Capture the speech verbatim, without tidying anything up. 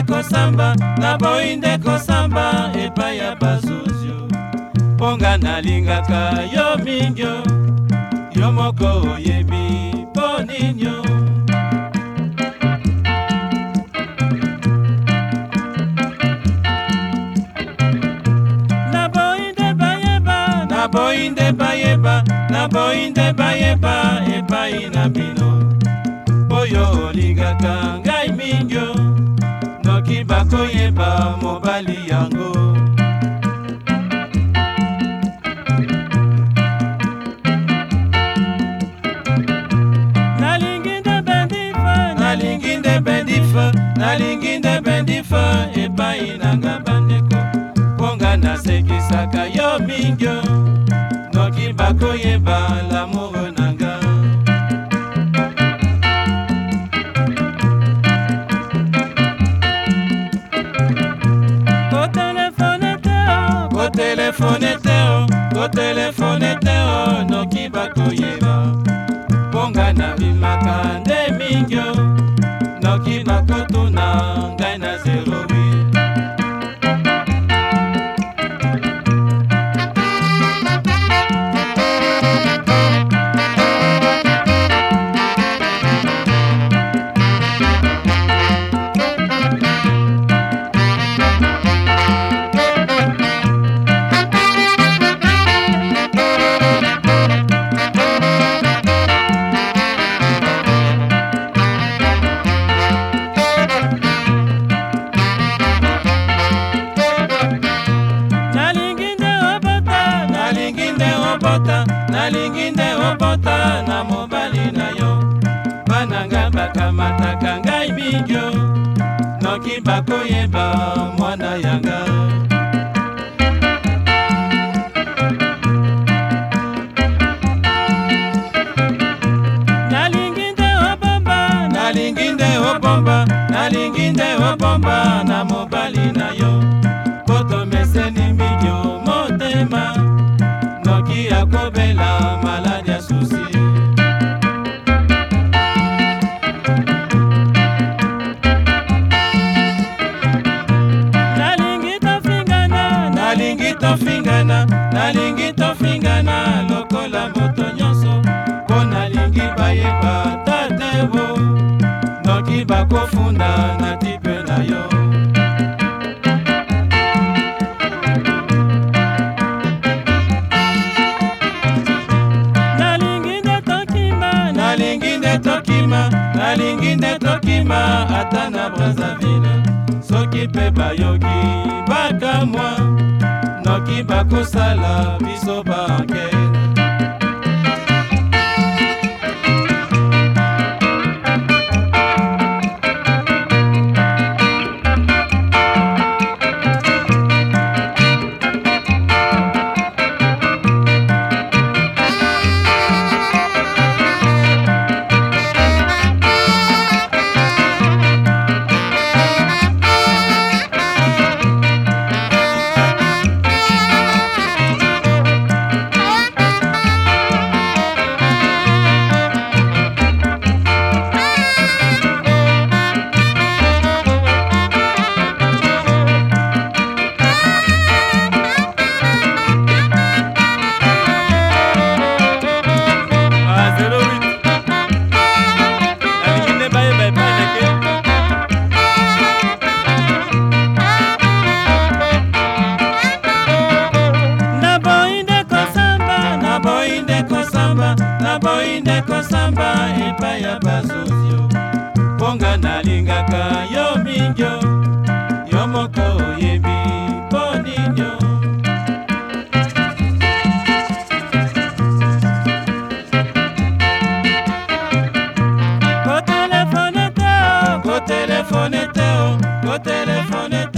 kosamba, naboyi nde kosamba epai ya bazozio. Ponga nalingaka yo mingyo, yo moko oyebi mpo ninyo. Naboyi nde bayeba, naboyi nde bayeba, naboyi nde bayeba epai na bino. Oyo olingaka ngai mingyo, noki bakoyeba mobali yango. Nalingi nde bendifa, nalingi nde bendifa, nalingi nde bendifa epai nanga bandeko. Ponga nasekisaka yo mingyo, noki bakoyeba l'amour nanga. Ko telefone teo, ko telefone teo, noki bakoyeba. Ponga na bimaka nde mingyo, noki bakotuna ngai na zero wi. Nalingi nde obota na mobali na yo, bananga bakamataka ngai mingyo, noki bakoyeba mwana yanga. Nalingi nde obomba, nalingi nde obomba, nalingi nde obomba na mobali na yo, poto meseni mingyo motema, noki akobela maladi ya susi. Nalingi tofingana, nalingi tofingana, nalingi tofingana lokola moto nyonso, po nalingi bayeba tatewo, noki bakofunda na tipe na yo. Nalingi nde tokima, nalingi nde tokima ata na Brazzaville. Soki pe bayoki bakamwa, noki bakosala biso bankete. Naboyi nde kosamba epai ya bazozio. Ponga nalingaka yo mingyo, yo moko oyebi mpo ninyo. Ko telefone teo, ko telefone teo, ko telefone teo.